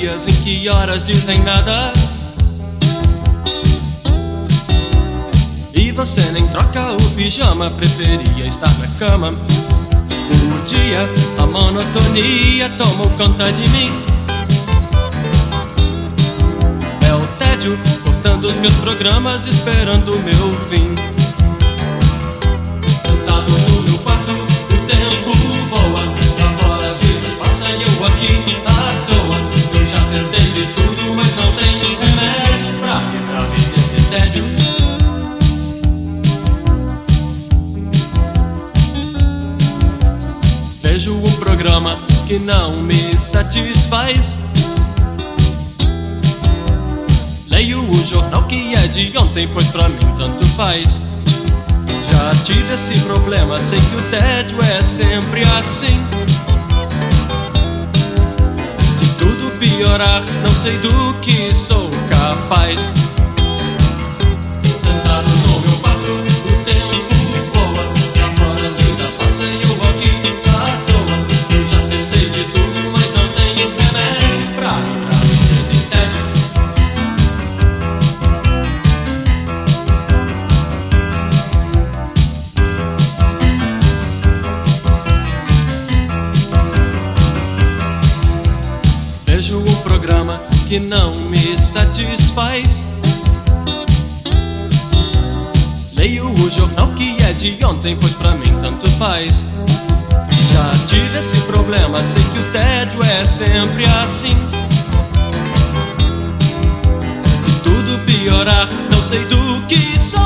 dias em que horas dizem nada e você nem troca o pijama, preferia estar na cama. O dia, a monotonia tomou conta de mim. É o tédio cortando os meus programas, esperando o meu fim. Sentado no meu quarto, o tempo voa, lá fora a vida passa e eu aqui à toa. Eu já tentei de tudo, mas não tenho remédio pra livrar-me desse tédio. Vejo um programa que não me satisfaz. Leio o jornal que é de ontem, pois pra mim tanto faz. Já tive esse problema, sei que o tédio é sempre assim. Se tudo piorar, não sei do que sou capaz. Sentado no meu quarto, o tempo voa, lá fora a vida passa e eu aqui à toa. Eu já tentei de tudo, mas não tenho remédio pra livrar-me desse tédio. Vejo um programa que não me satisfaz. Leio o jornal que é de ontem, pois pra mim tanto faz. Já tive esse problema, sei que o tédio é sempre assim. Se tudo piorar, não sei do que sou